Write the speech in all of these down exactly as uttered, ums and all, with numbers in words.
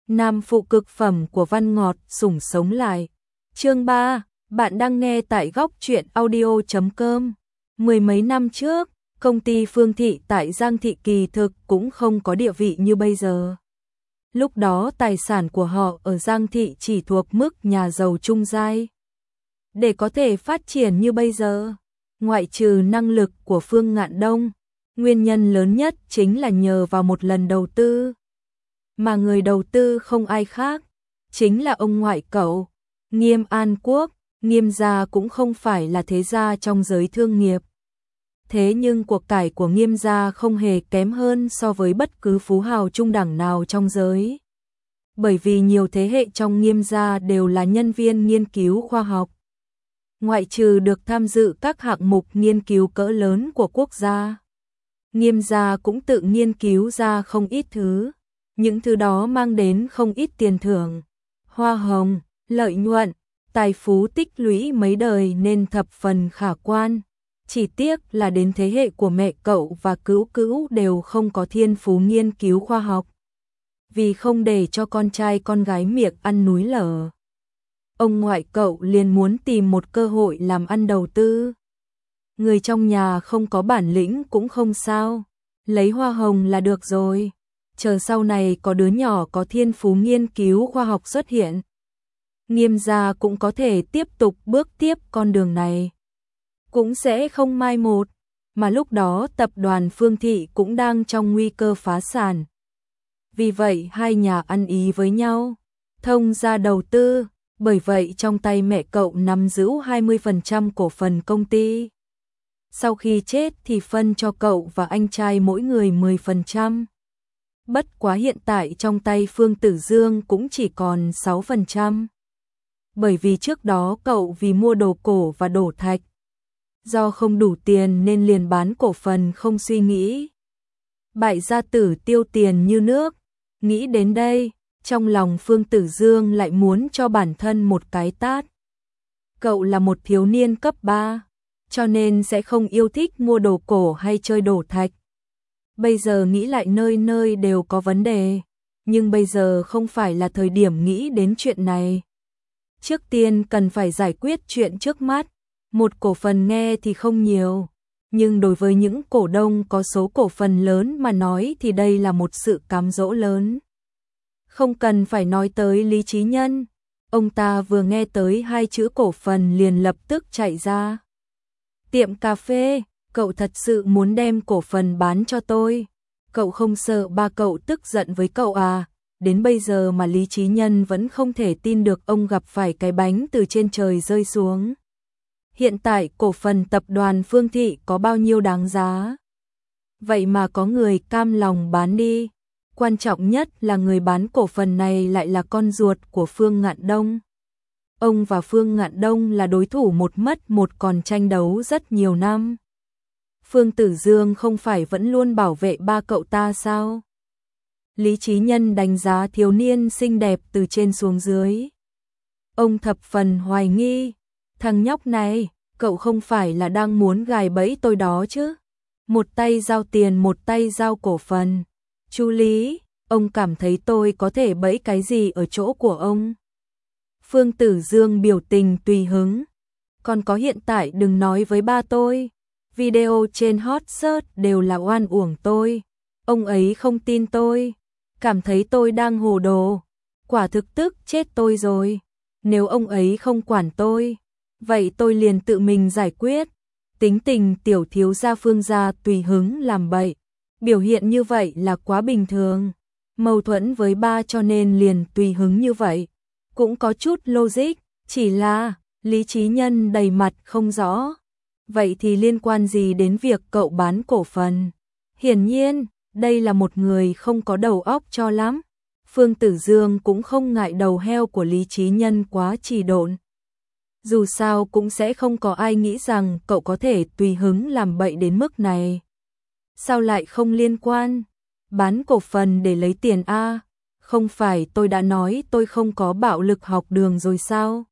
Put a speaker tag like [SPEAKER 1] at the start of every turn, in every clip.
[SPEAKER 1] Nam phụ cực phẩm của Văn Ngọt sủng sống lại. Chương ba, bạn đang nghe tại góc truyện audio chấm com. Mười mấy năm trước, công ty Phương Thị tại Giang Thị kỳ thực cũng không có địa vị như bây giờ. Lúc đó tài sản của họ ở Giang Thị chỉ thuộc mức nhà giàu trung giai. Để có thể phát triển như bây giờ, ngoại trừ năng lực của Phương Ngạn Đông, nguyên nhân lớn nhất chính là nhờ vào một lần đầu tư. Mà người đầu tư không ai khác, chính là ông ngoại cậu, Nghiêm An Quốc. Nghiêm gia cũng không phải là thế gia trong giới thương nghiệp. Thế nhưng cuộc cải của Nghiêm gia không hề kém hơn so với bất cứ phú hào trung đẳng nào trong giới. Bởi vì nhiều thế hệ trong Nghiêm gia đều là nhân viên nghiên cứu khoa học. Ngoại trừ được tham dự các hạng mục nghiên cứu cỡ lớn của quốc gia, Nghiêm gia cũng tự nghiên cứu ra không ít thứ. Những thứ đó mang đến không ít tiền thưởng, hoa hồng, lợi nhuận, tài phú tích lũy mấy đời nên thập phần khả quan. Chỉ tiếc là đến thế hệ của mẹ cậu và cữu cữu đều không có thiên phú nghiên cứu khoa học. Vì không để cho con trai con gái miệng ăn núi lở, ông ngoại cậu liền muốn tìm một cơ hội làm ăn đầu tư. Người trong nhà không có bản lĩnh cũng không sao, lấy hoa hồng là được rồi. Chờ sau này có đứa nhỏ có thiên phú nghiên cứu khoa học xuất hiện, Nghiêm gia cũng có thể tiếp tục bước tiếp con đường này, cũng sẽ không mai một. Mà lúc đó tập đoàn Phương Thị cũng đang trong nguy cơ phá sản. Vì vậy hai nhà ăn ý với nhau, thông ra đầu tư. Bởi vậy trong tay mẹ cậu nắm giữ hai mươi phần trăm cổ phần công ty. Sau khi chết thì phân cho cậu và anh trai mỗi người mười phần trăm. Bất quá hiện tại trong tay Phương Tử Dương cũng chỉ còn sáu phần trăm. Bởi vì trước đó cậu vì mua đồ cổ và đổ thạch, do không đủ tiền nên liền bán cổ phần không suy nghĩ. Bại gia tử tiêu tiền như nước. Nghĩ đến đây, trong lòng Phương Tử Dương lại muốn cho bản thân một cái tát. Cậu là một thiếu niên cấp ba, cho nên sẽ không yêu thích mua đồ cổ hay chơi đổ thạch. Bây giờ nghĩ lại nơi nơi đều có vấn đề, nhưng bây giờ không phải là thời điểm nghĩ đến chuyện này. Trước tiên cần phải giải quyết chuyện trước mắt. Một cổ phần nghe thì không nhiều, nhưng đối với những cổ đông có số cổ phần lớn mà nói thì đây là một sự cám dỗ lớn. Không cần phải nói tới Lý Chí Nhân, ông ta vừa nghe tới hai chữ cổ phần liền lập tức chạy ra. Tiệm cà phê, cậu thật sự muốn đem cổ phần bán cho tôi? Cậu không sợ ba cậu tức giận với cậu à? Đến bây giờ mà Lý Chí Nhân vẫn không thể tin được ông gặp phải cái bánh từ trên trời rơi xuống. Hiện tại cổ phần tập đoàn Phương Thị có bao nhiêu đáng giá? Vậy mà có người cam lòng bán đi. Quan trọng nhất là người bán cổ phần này lại là con ruột của Phương Ngạn Đông. Ông và Phương Ngạn Đông là đối thủ một mất một còn tranh đấu rất nhiều năm. Phương Tử Dương không phải vẫn luôn bảo vệ ba cậu ta sao? Lý Chí Nhân đánh giá thiếu niên xinh đẹp từ trên xuống dưới. Ông thập phần hoài nghi. Thằng nhóc này, cậu không phải là đang muốn gài bẫy tôi đó chứ? Một tay giao tiền, một tay giao cổ phần. Chú Lý, ông cảm thấy tôi có thể bẫy cái gì ở chỗ của ông? Phương Tử Dương biểu tình tùy hứng. Còn có hiện tại đừng nói với ba tôi. Video trên hot search đều là oan uổng tôi. Ông ấy không tin tôi, cảm thấy tôi đang hồ đồ. Quả thực tức chết tôi rồi. Nếu ông ấy không quản tôi, vậy tôi liền tự mình giải quyết. Tính tình tiểu thiếu gia Phương gia tùy hứng làm bậy. Biểu hiện như vậy là quá bình thường. Mâu thuẫn với ba cho nên liền tùy hứng như vậy. Cũng có chút logic, chỉ là Lý Chí Nhân đầy mặt không rõ. Vậy thì liên quan gì đến việc cậu bán cổ phần? Hiển nhiên, đây là một người không có đầu óc cho lắm. Phương Tử Dương cũng không ngại đầu heo của Lý Chí Nhân quá trì độn. Dù sao cũng sẽ không có ai nghĩ rằng cậu có thể tùy hứng làm bậy đến mức này. Sao lại không liên quan? Bán cổ phần để lấy tiền a? Không phải tôi đã nói tôi không có bạo lực học đường rồi sao?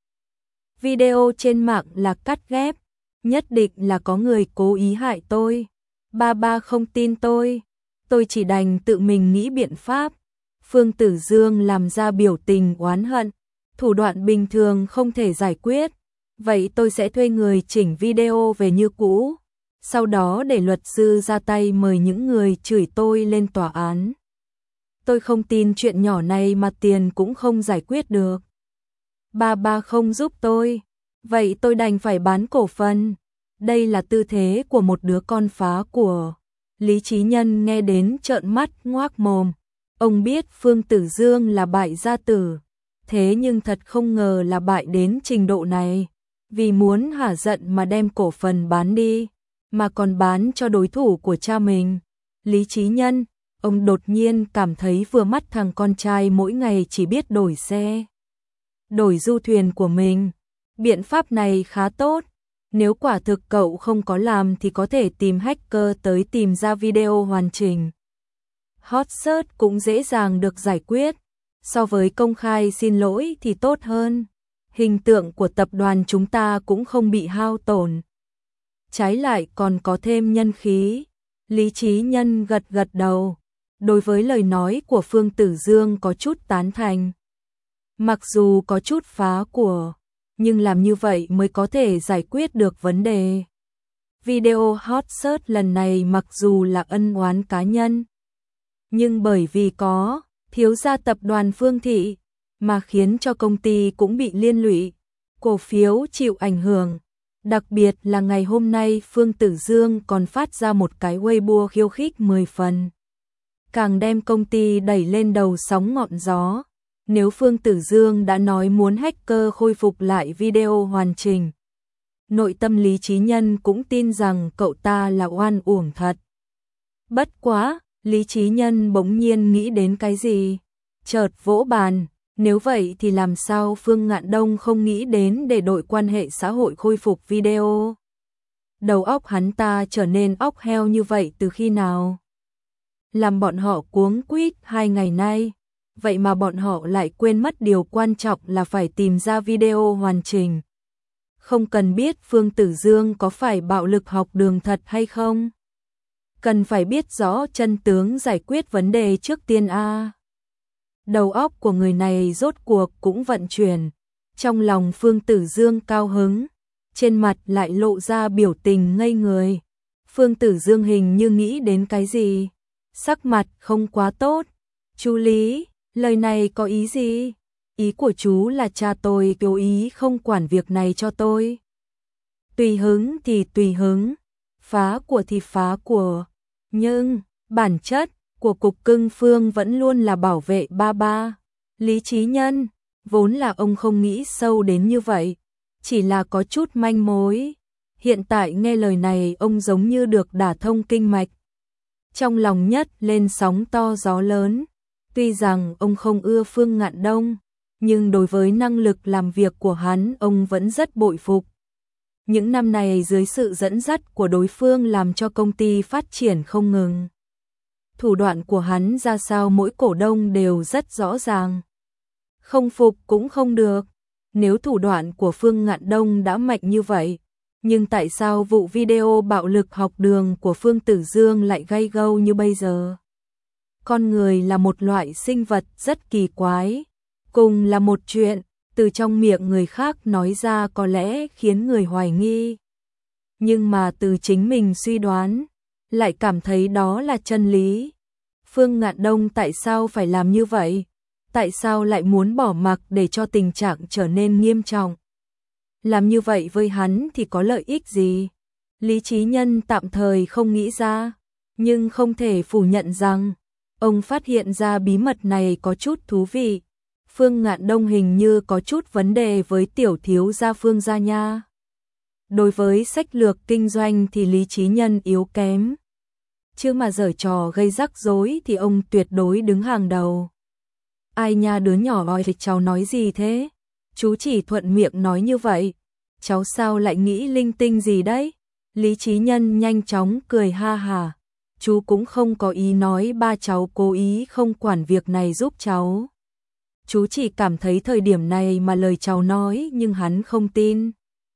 [SPEAKER 1] Video trên mạng là cắt ghép, nhất định là có người cố ý hại tôi. Ba ba không tin tôi, tôi chỉ đành tự mình nghĩ biện pháp. Phương Tử Dương làm ra biểu tình oán hận, thủ đoạn bình thường không thể giải quyết, vậy tôi sẽ thuê người chỉnh video về như cũ, sau đó để luật sư ra tay mời những người chửi tôi lên tòa án. Tôi không tin chuyện nhỏ này mà tiền cũng không giải quyết được. Ba ba không giúp tôi, vậy tôi đành phải bán cổ phần. Đây là tư thế của một đứa con phá của. Lý Chí Nhân nghe đến trợn mắt ngoác mồm. Ông biết Phương Tử Dương là bại gia tử, thế nhưng thật không ngờ là bại đến trình độ này. Vì muốn hả giận mà đem cổ phần bán đi, mà còn bán cho đối thủ của cha mình. Lý Chí Nhân, ông đột nhiên cảm thấy vừa mắt thằng con trai mỗi ngày chỉ biết đổi xe, đổi du thuyền của mình. Biện pháp này khá tốt. Nếu quả thực cậu không có làm thì có thể tìm hacker tới tìm ra video hoàn chỉnh. Hot search cũng dễ dàng được giải quyết. So với công khai xin lỗi thì tốt hơn. Hình tượng của tập đoàn chúng ta cũng không bị hao tổn. Trái lại còn có thêm nhân khí. Lý Chí Nhân gật gật đầu. Đối với lời nói của Phương Tử Dương có chút tán thành. Mặc dù có chút phá của, nhưng làm như vậy mới có thể giải quyết được vấn đề. Video hot search lần này mặc dù là ân oán cá nhân, nhưng bởi vì có thiếu gia tập đoàn Phương Thị mà khiến cho công ty cũng bị liên lụy, cổ phiếu chịu ảnh hưởng. Đặc biệt là ngày hôm nay Phương Tử Dương còn phát ra một cái Weibo khiêu khích mười phần, càng đem công ty đẩy lên đầu sóng ngọn gió. Nếu Phương Tử Dương đã nói muốn hacker khôi phục lại video hoàn chỉnh, nội tâm Lý Chí Nhân cũng tin rằng cậu ta là oan uổng thật. Bất quá, Lý Chí Nhân bỗng nhiên nghĩ đến cái gì, chợt vỗ bàn, nếu vậy thì làm sao Phương Ngạn Đông không nghĩ đến để đội quan hệ xã hội khôi phục video. Đầu óc hắn ta trở nên óc heo như vậy từ khi nào? Làm bọn họ cuống quýt hai ngày nay. Vậy mà bọn họ lại quên mất điều quan trọng là phải tìm ra video hoàn chỉnh. Không cần biết Phương Tử Dương có phải bạo lực học đường thật hay không. Cần phải biết rõ chân tướng giải quyết vấn đề trước tiên a. Đầu óc của người này rốt cuộc cũng vận chuyển. Trong lòng Phương Tử Dương cao hứng, trên mặt lại lộ ra biểu tình ngây người. Phương Tử Dương hình như nghĩ đến cái gì, sắc mặt không quá tốt. Chú Lý, lời này có ý gì? Ý của chú là cha tôi cố ý không quản việc này cho tôi. Tùy hứng thì tùy hứng, phá của thì phá của. Nhưng, bản chất của Cục Cưng Phương vẫn luôn là bảo vệ ba ba. Lý Chí Nhân, vốn là ông không nghĩ sâu đến như vậy, chỉ là có chút manh mối. Hiện tại nghe lời này ông giống như được đả thông kinh mạch. Trong lòng nhất lên sóng to gió lớn. Tuy rằng ông không ưa Phương Ngạn Đông, nhưng đối với năng lực làm việc của hắn ông vẫn rất bội phục. Những năm này dưới sự dẫn dắt của đối phương làm cho công ty phát triển không ngừng. Thủ đoạn của hắn ra sao mỗi cổ đông đều rất rõ ràng. Không phục cũng không được. Nếu thủ đoạn của Phương Ngạn Đông đã mạnh như vậy, nhưng tại sao vụ video bạo lực học đường của Phương Tử Dương lại gay gâu như bây giờ? Con người là một loại sinh vật rất kỳ quái, cùng là một chuyện, từ trong miệng người khác nói ra có lẽ khiến người hoài nghi. Nhưng mà từ chính mình suy đoán, lại cảm thấy đó là chân lý. Phương Ngạn Đông tại sao phải làm như vậy? Tại sao lại muốn bỏ mặc để cho tình trạng trở nên nghiêm trọng? Làm như vậy với hắn thì có lợi ích gì? Lý Chí Nhân tạm thời không nghĩ ra, nhưng không thể phủ nhận rằng ông phát hiện ra bí mật này có chút thú vị. Phương Ngạn Đông hình như có chút vấn đề với tiểu thiếu gia Phương gia nha. Đối với sách lược kinh doanh thì Lý Chí Nhân yếu kém. Chứ mà giở trò gây rắc rối thì ông tuyệt đối đứng hàng đầu. Ai nha đứa nhỏ ơi, cháu nói gì thế? Chú chỉ thuận miệng nói như vậy. Cháu sao lại nghĩ linh tinh gì đấy? Lý Chí Nhân nhanh chóng cười ha hà. Chú cũng không có ý nói ba cháu cố ý không quản việc này giúp cháu. Chú chỉ cảm thấy thời điểm này mà lời cháu nói nhưng hắn không tin.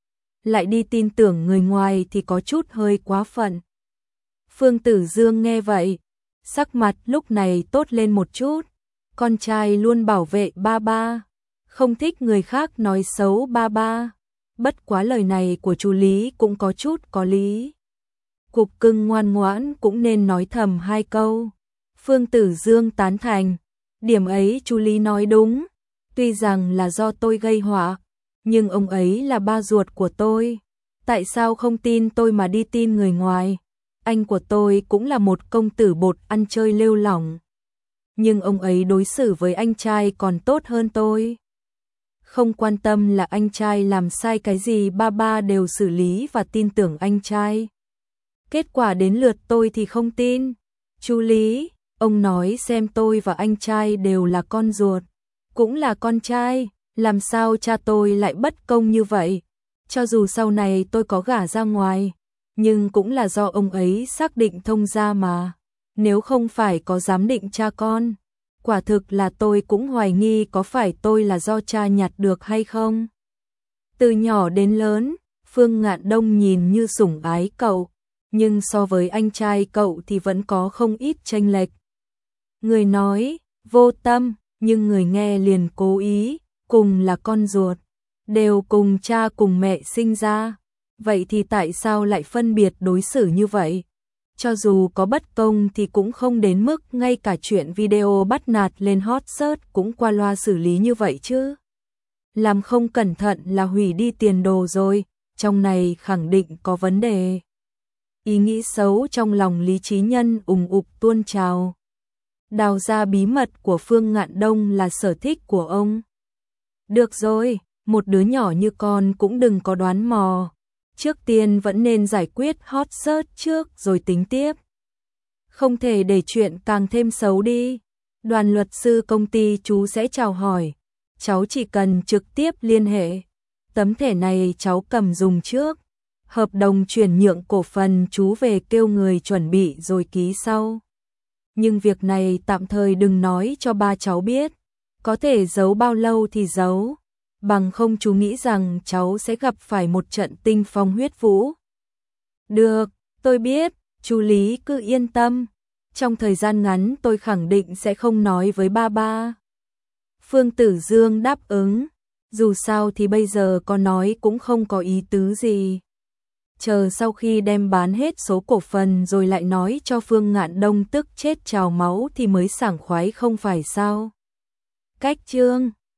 [SPEAKER 1] Lại đi tin tưởng người ngoài thì có chút hơi quá phận. Phương Tử Dương nghe vậy, sắc mặt lúc này tốt lên một chút. con trai luôn bảo vệ ba ba, không thích người khác nói xấu ba ba. Bất quá lời này của chú Lý cũng có chút có lý. Cục cưng ngoan ngoãn cũng nên nói thầm hai câu. Phương Tử Dương tán thành, điểm ấy chú Lý nói đúng, tuy rằng là do tôi gây họa, nhưng ông ấy là ba ruột của tôi, tại sao không tin tôi mà đi tin người ngoài? Anh của tôi cũng là một công tử bột ăn chơi lêu lỏng, nhưng ông ấy đối xử với anh trai còn tốt hơn tôi. Không quan tâm là anh trai làm sai cái gì, ba ba đều xử lý và tin tưởng anh trai. Kết quả đến lượt tôi thì không tin. Chú Lý, ông nói xem tôi và anh trai đều là con ruột, cũng là con trai, làm sao cha tôi lại bất công như vậy? Cho dù sau này tôi có gả ra ngoài, nhưng cũng là do ông ấy xác định thông gia mà. Nếu không phải có giám định cha con, quả thực là tôi cũng hoài nghi có phải tôi là do cha nhặt được hay không. Từ nhỏ đến lớn, Phương Ngạn Đông nhìn như sủng ái cậu, nhưng so với anh trai cậu thì vẫn có không ít chênh lệch. Người nói vô tâm, nhưng người nghe liền cố ý, cùng là con ruột, đều cùng cha cùng mẹ sinh ra, vậy thì tại sao lại phân biệt đối xử như vậy? Cho dù có bất công thì cũng không đến mức ngay cả chuyện video bắt nạt lên hot search cũng qua loa xử lý như vậy chứ. Làm không cẩn thận là hủy đi tiền đồ rồi, trong này khẳng định có vấn đề. Ý nghĩ xấu trong lòng Lý Chí Nhân ùng ục tuôn trào. Đào ra bí mật của Phương Ngạn Đông là sở thích của ông. Được rồi, một đứa nhỏ như con cũng đừng có đoán mò. Trước tiên vẫn nên giải quyết hot search trước rồi tính tiếp. Không thể để chuyện càng thêm xấu đi. Đoàn luật sư công ty chú sẽ chào hỏi. Cháu chỉ cần trực tiếp liên hệ. Tấm thẻ này cháu cầm dùng trước. Hợp đồng chuyển nhượng cổ phần chú về kêu người chuẩn bị rồi ký sau. Nhưng việc này tạm thời đừng nói cho ba cháu biết. Có thể giấu bao lâu thì giấu. Bằng không chú nghĩ rằng cháu sẽ gặp phải một trận tinh phong huyết vũ. Được, tôi biết, chú Lý cứ yên tâm. Trong thời gian ngắn tôi khẳng định sẽ không nói với ba ba. Phương Tử Dương đáp ứng. Dù sao thì bây giờ có nói cũng không có ý tứ gì. Chờ sau khi đem bán hết số cổ phần rồi lại nói cho Phương Ngạn Đông tức chết trào máu thì mới sảng khoái không phải sao. Cách chương